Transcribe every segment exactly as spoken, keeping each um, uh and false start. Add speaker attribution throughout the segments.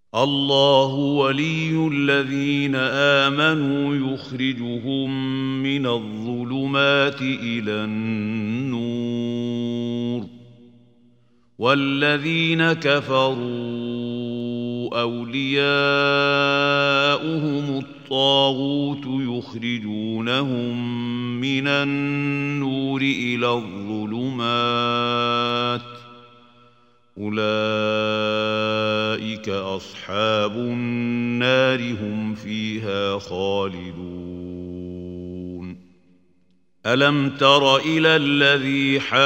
Speaker 1: الله ولي الذين آمنوا يخرجهم من الظلمات إلى النور والذين كفروا أولياؤهم الطاغوت يخرجونهم من النور إلى الظلمات أولئك أصحاب النار هم فيها خالدون ألم تر إلى الذي حاج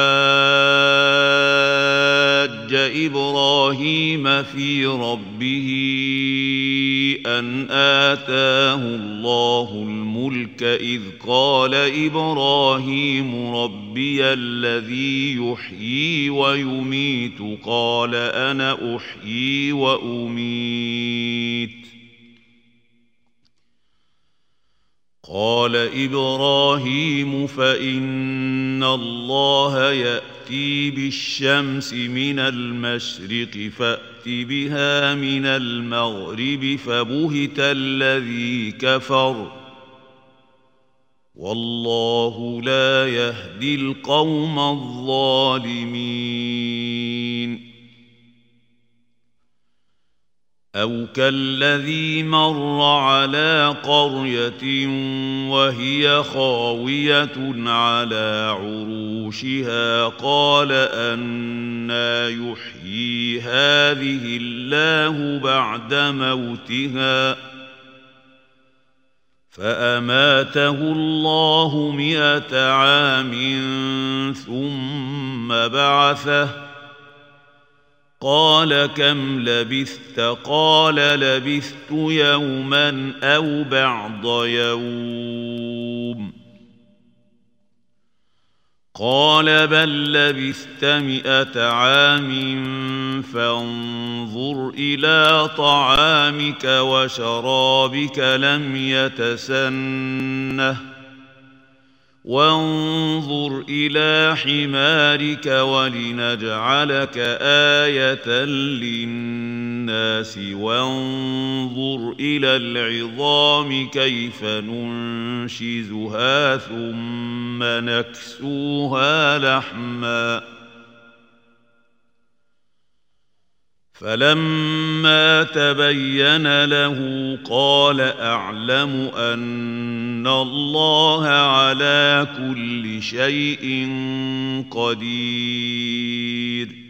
Speaker 1: إبراهيم في ربه أن آتاه الله الملك إذ قال إبراهيم ربي الذي يحيي ويميت قال أنا أحيي وأميت قال إبراهيم فإن الله يأتي بالشمس من المشرق فأت بها من المغرب فبهت الذي كفر والله لا يهدي القوم الظالمين أو كالذي مر على قرية وهي خاوية على عروشها قال أنى يحيي هذه الله بعد موتها فأماته الله مئة عام ثم بعثه قال كم لبثت قال لبثت يوما أو بعض يوم قال بل لبثت مئة عام فانظر إلى طعامك وشرابك لم يتسنه وانظر إلى حمارك ولنجعلك آية للناس وانظر إلى العظام كيف ننشزها ثم نكسوها لحما فلما تبين له قال أعلم أن الله على كل شيء قدير